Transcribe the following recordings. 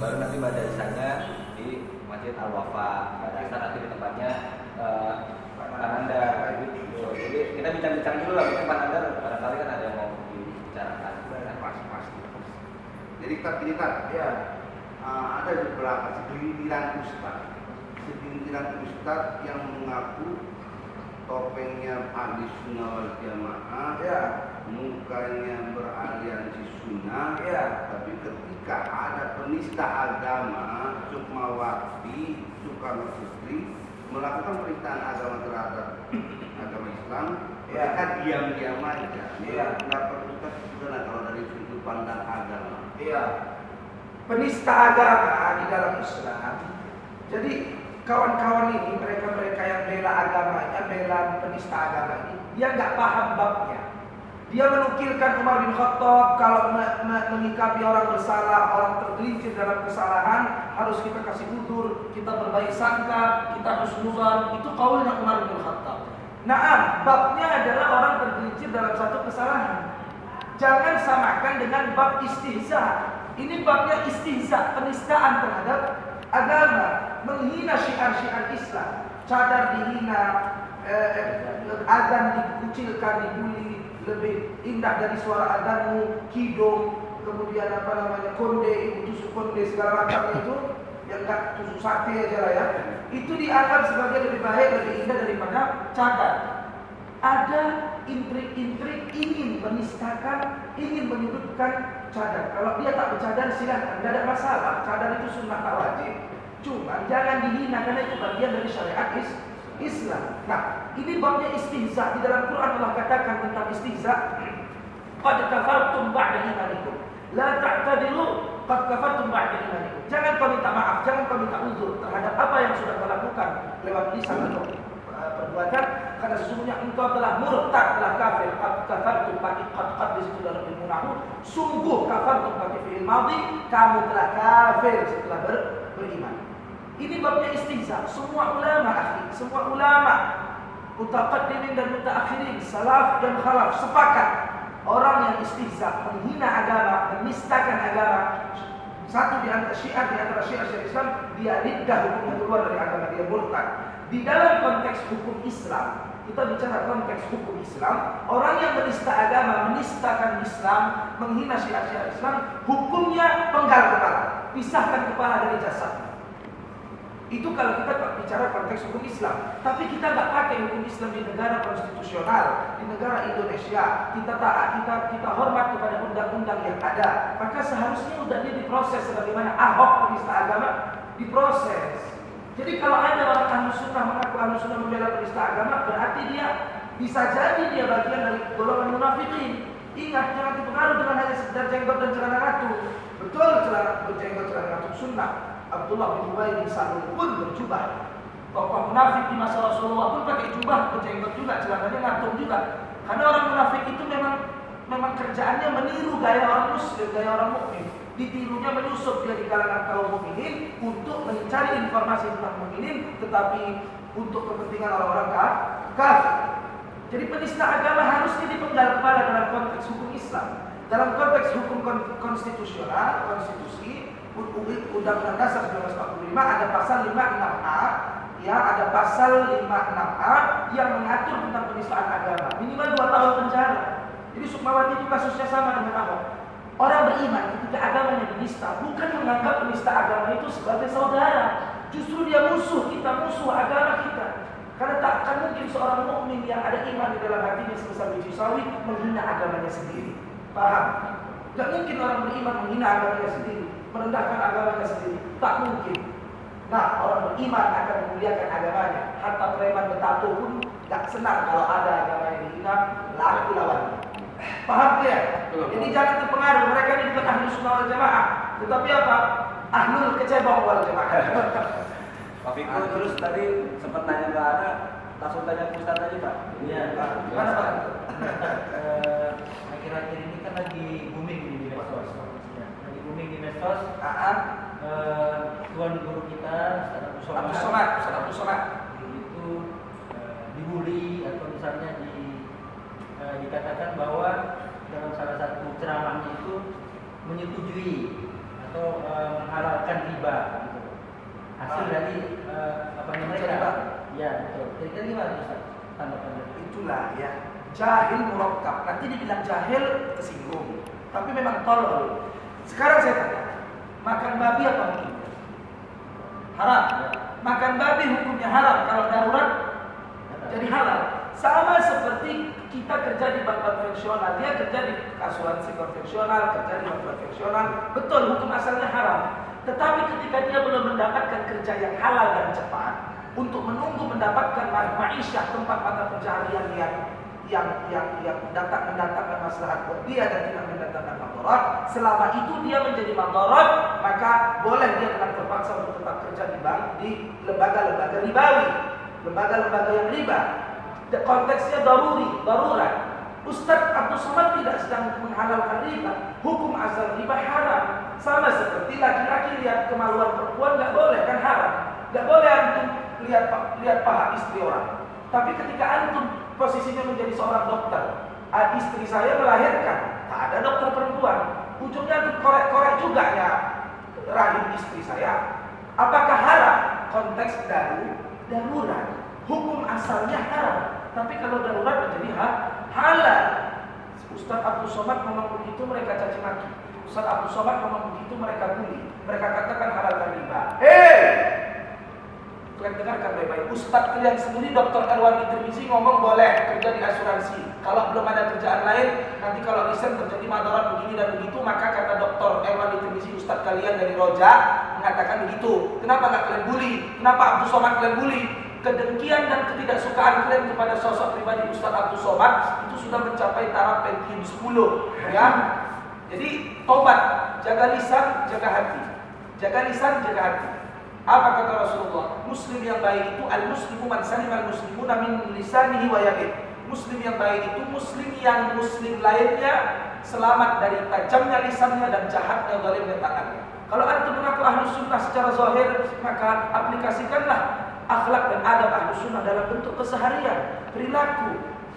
baru nanti badasannya di Masjid Al-Wafa. Badasan nanti di tempatnya Panandar gitu. Jadi kita bincang-bincang dulu lah, mungkin Panandar barangkali kan ada yang mau dibicarakan. Pasti. Jadi kita ya ada beberapa segelintiran ustaz yang mengaku topengnya ahli sunnah wal jamaah, ya, mukanya beraliansi sunnah, ya, tapi ketika ada penista agama, Sukmawati, Soekarno Putri melakukan penistaan agama terhadap agama Islam, ya, mereka diam-diam aja. Ya, pendapat Ustaz gimana kalau dari sudut pandang agama? Iya, penista agama di dalam Islam. Jadi kawan-kawan ini, mereka yang bela agamanya, bela penista agama ini, dia nggak paham babnya. Dia menukilkan Umar bin Khattab kalau menyikapi orang bersalah, orang tergelincir dalam kesalahan, harus kita kasih udzur, kita berbaik sangka, kita husnudzon. Itu kaulnya Umar bin Khattab. Nah, babnya adalah orang tergelincir dalam satu kesalahan. Jangan samakan dengan bab istihza. Ini babnya istihza, penistaan terhadap agama, menghina syiar-syiar Islam, cadar dihina, azan dikucilkan, dibully, lebih indah dari suara azanmu, kidung, kemudian konde, ibu tusuk konde segala macam itu, yang enggak tusuk sate aja lah ya. Itu dianggap sebagai lebih baik, lebih indah daripada cadar. Ada intrik-intrik ingin menistakan, ingin menyudutkan cadar. Kalau dia tak bercadar silakan, tidak ada masalah. Cadar itu sunnah tak wajib. Cuma jangan dihina karena itu bagian dari syariat Islam. Nah, ini babnya istihza. Di dalam Quran Allah katakan tentang istihza, qad kafartum ba'da imanikum. La ta'tadilu qad kafartum ba'da imanikum. Jangan kau minta maaf, jangan kau minta uzur terhadap apa yang sudah kau lakukan lewat lisan atau perbuatan, karena sesungguhnya engkau telah murtad, telah kafir. Qad kafartum qad di situ dalam ilmu nahwu, sungguh kafartum pakai fi'il madhi, kamu telah kafir setelah beriman. Ini babnya istihza. Semua ulama mutaqaddimin dan mutaakhirin, salaf dan khalaf sepakat, orang yang istihza, menghina agama, menistakan agama, satu di antara syiar Islam, dia riddah, hukumnya keluar dari agama, dia murtad. Di dalam konteks hukum Islam, kita bicara konteks hukum Islam, orang yang menista agama, menistakan Islam, menghina syiar Islam, hukumnya penggal kepala, pisahkan kepala dari jasad. Itu kalau kita bicara konteks hukum Islam. Tapi kita nggak pakai hukum Islam di negara konstitusional, di negara Indonesia. Kita taat, kita hormat kepada undang-undang yang ada. Maka seharusnya undangnya diproses sebagaimana Ahok penista agama diproses. Jadi kalau ada orang ahlu sunnah mengaku ahlu sunnah membela penista agama, berarti dia bisa jadi dia bagian dari golongan munafikin. Ingat, jangan dipengaruhi dengan hanya sekedar jenggot dan celana ratu. Betul, celana berjenggot, celana ratu sunnah. Abdullah bin Ubay bin Salul pun berjubah. Tokoh munafik di masa Rasulullah pun pakai jubah, berjenggot juga, celananya ngatung juga. Karena orang munafik itu memang kerjaannya meniru gaya orang muslim, gaya orang mukmin. Ditirunya menyusup dia di kalangan kaum mukminin untuk mencari informasi tentang mukminin, tetapi untuk kepentingan orang-orang kafir. Jadi penista agama harusnya dipenggal kepala dalam konteks hukum Islam. Dalam konteks hukum konstitusional, konstitusi, Undang-Undang Dasar 1945 ada pasal 56A, ya, ada pasal 56A yang mengatur tentang penistaan agama, minimal 2 tahun penjara. Jadi Sukmawati itu kasusnya sama dengan Ahok. Orang beriman ketika agamanya dinista, bukan menganggap penista agama itu sebagai saudara. Justru dia musuh kita, musuh agama kita. Karena tak akan mungkin seorang mukmin yang ada iman di dalam hatinya sebesar biji sawi menghina agamanya sendiri. Paham? Tidak mungkin orang beriman menghina agamanya sendiri, merendahkan agamanya sendiri. Tak mungkin. Nah, orang beriman akan memuliakan agamanya. Hatta preman bertato pun tak senang kalau ada agama yang dihina, laku lawannya. Paham ya? Jadi jangan terpengaruh. Mereka ini bukan ahli sunnah wal jamaah, tetapi apa? Ahlul kecebong wal jamaah. Pak Fikru terus tadi sempat nanya ke Ana, langsung tanya ke Ustaz tadi Pak. Iya. Mana Pak? Akhir-akhir ini kan lagi booming di medsos. Lagi booming di medsos. Tuan guru kita Ustaz Abdus Somad itu dibully atau misalnya dikatakan bahwa dalam salah satu ceramahnya itu menyetujui atau menghalalkan menghalalkan riba gitu. Hasil dari apa namanya Riba. ya betul. Kira-kira gimana Ustaz tanggapan dari Itulah ya, jahil murakkab. Nanti dibilang jahil tersinggung, tapi memang tolol. Sekarang saya tanya, makan babi apa hukumnya? Haram. Makan babi hukumnya haram. Kalau darurat jadi halal. Sama seperti kita kerja di bank konvensional, dia kerja di asuransi konvensional, kerja di bank konvensional, betul hukum asalnya haram. Tetapi ketika dia belum mendapatkan kerja yang halal dan cepat, untuk menunggu mendapatkan ma'isyah, tempat mata pencaharian yang mendatangkan maslahat buat dia dan tidak mendatangkan madarat, selama itu dia menjadi madarat, maka boleh dia dengan terpaksa untuk tetap kerja di bank, di lembaga-lembaga ribawi, lembaga-lembaga yang riba. Konteksnya darurat. Ustadz Abdul Somad tidak sedang menghalalkan riba. Hukum asal riba haram. Sama seperti laki-laki lihat kemaluan perempuan nggak boleh, kan haram. Nggak boleh antum lihat paha istri orang. Tapi ketika antum posisinya menjadi seorang dokter, istri saya melahirkan, tak ada dokter perempuan, ujungnya antum korek-korek juga ya rahim istri saya. Apakah haram? Konteks darurat. Hukum asalnya haram. Tapi kalau darurat menjadi halal. Ustaz Abdul Somad ngomong begitu, mereka caci maki. Ustaz Abdul Somad ngomong begitu, mereka bully. Mereka katakan halalkan riba. Kalian dengarkan baik-baik. Ustaz kalian sendiri Dr. Erwandi Tirmizi ngomong boleh kerja di asuransi. Kalau belum ada kerjaan lain, nanti kalau riset terjadi madarat begini dan begitu, maka kata Dr. Erwandi Tirmizi, Ustaz kalian dari Roja mengatakan begitu. Kenapa nggak kalian bully? Kenapa Abdul Somad kalian bully? Kedengkian dan ketidaksukaan kalian kepada sosok pribadi Ustaz Abdul Somad itu sudah mencapai taraf Pentium 10, ya. Jadi tobat, jaga lisan, jaga hati. Jaga lisan, jaga hati. Apa kata Rasulullah? Muslim yang baik itu al-muslimu man salima al-muslimuna min lisanihi wa yadihi. Muslim yang baik itu muslim yang muslim lainnya selamat dari tajamnya lisannya dan jahatnya zalimnya tangannya. Kalau antum mengaku ahlus sunnah secara zahir, maka aplikasikanlah akhlak dan adab ahlus sunnah dalam bentuk keseharian, perilaku,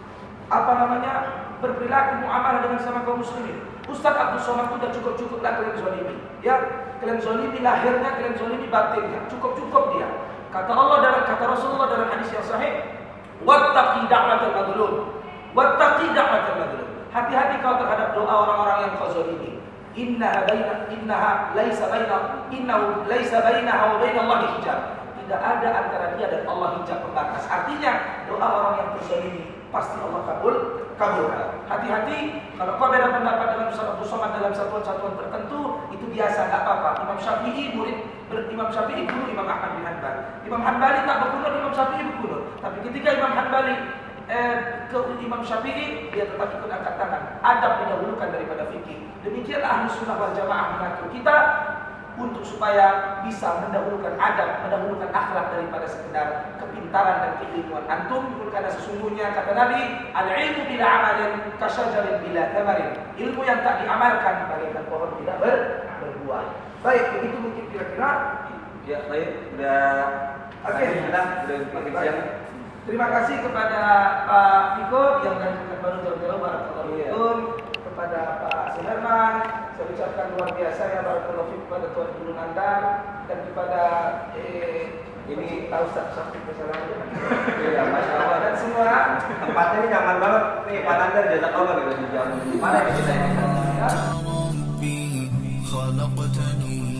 berperilaku muamalah dengan sama kaum muslimin. Ustaz Abdul Somad itu sudah cukup-cukuplah kalian zalimi. Ya, kalian zalimi lahirnya, kalian zalimi batinnya. Cukup-cukup dia. Kata Rasulullah dalam hadis yang sahih, wattaqi da'watal madlum. Wattaqi da'watal madlum. Hati-hati kau terhadap doa orang-orang yang kau zalimi. Innahu laisa bainaha wa bainallahi hijab. Tidak ada antara dia dan Allah hijab pembatas. Artinya doa orang yang terzalimi pasti Allah kabulkan. Hati-hati kalau kau beda pendapat dengan Ustaz Abdul Somad dalam satuan-satuan tertentu, itu biasa, tak apa-apa. Imam Syafi'i guru Imam Ahmad bin Hanbal. Imam Hanbali tak berkunut, Imam Syafi'i berkunut. Tapi ketika Imam Hanbali ke Imam Syafi'i, dia tetap ikut angkat tangan. Adab didahulukan daripada fikih. Demikianlah Ahlus Sunnah wal Jamaah mengatur kita untuk supaya bisa mendahulukan adab, mendahulukan akhlak daripada sekedar kepintaran dan keilmuan antum. Karena sesungguhnya kata Nabi, al-ilmu bila amalin kasyajarin bila thamarin. Ilmu yang tak diamalkan bagaikan pohon tidak berbuah. Baik, begitu mungkin kira-kira. Ya, baik, sudah siang. Terima kasih kepada Pak Niko yang dari Pekanbaru Jawa-Jawa, barakallahu fikum. Kepada Pak Suherman, saya ucapkan luar biasa ya barakallahu fikum kepada Tuan Guru Nandar dan kepada ini tahu Ustaz kesalahan. Iya, masyaallah. Dan semua tempatnya ini nyaman banget. Nih, Pak Nandar jazakallah gitu di jam. Mana kita ini? خلقتني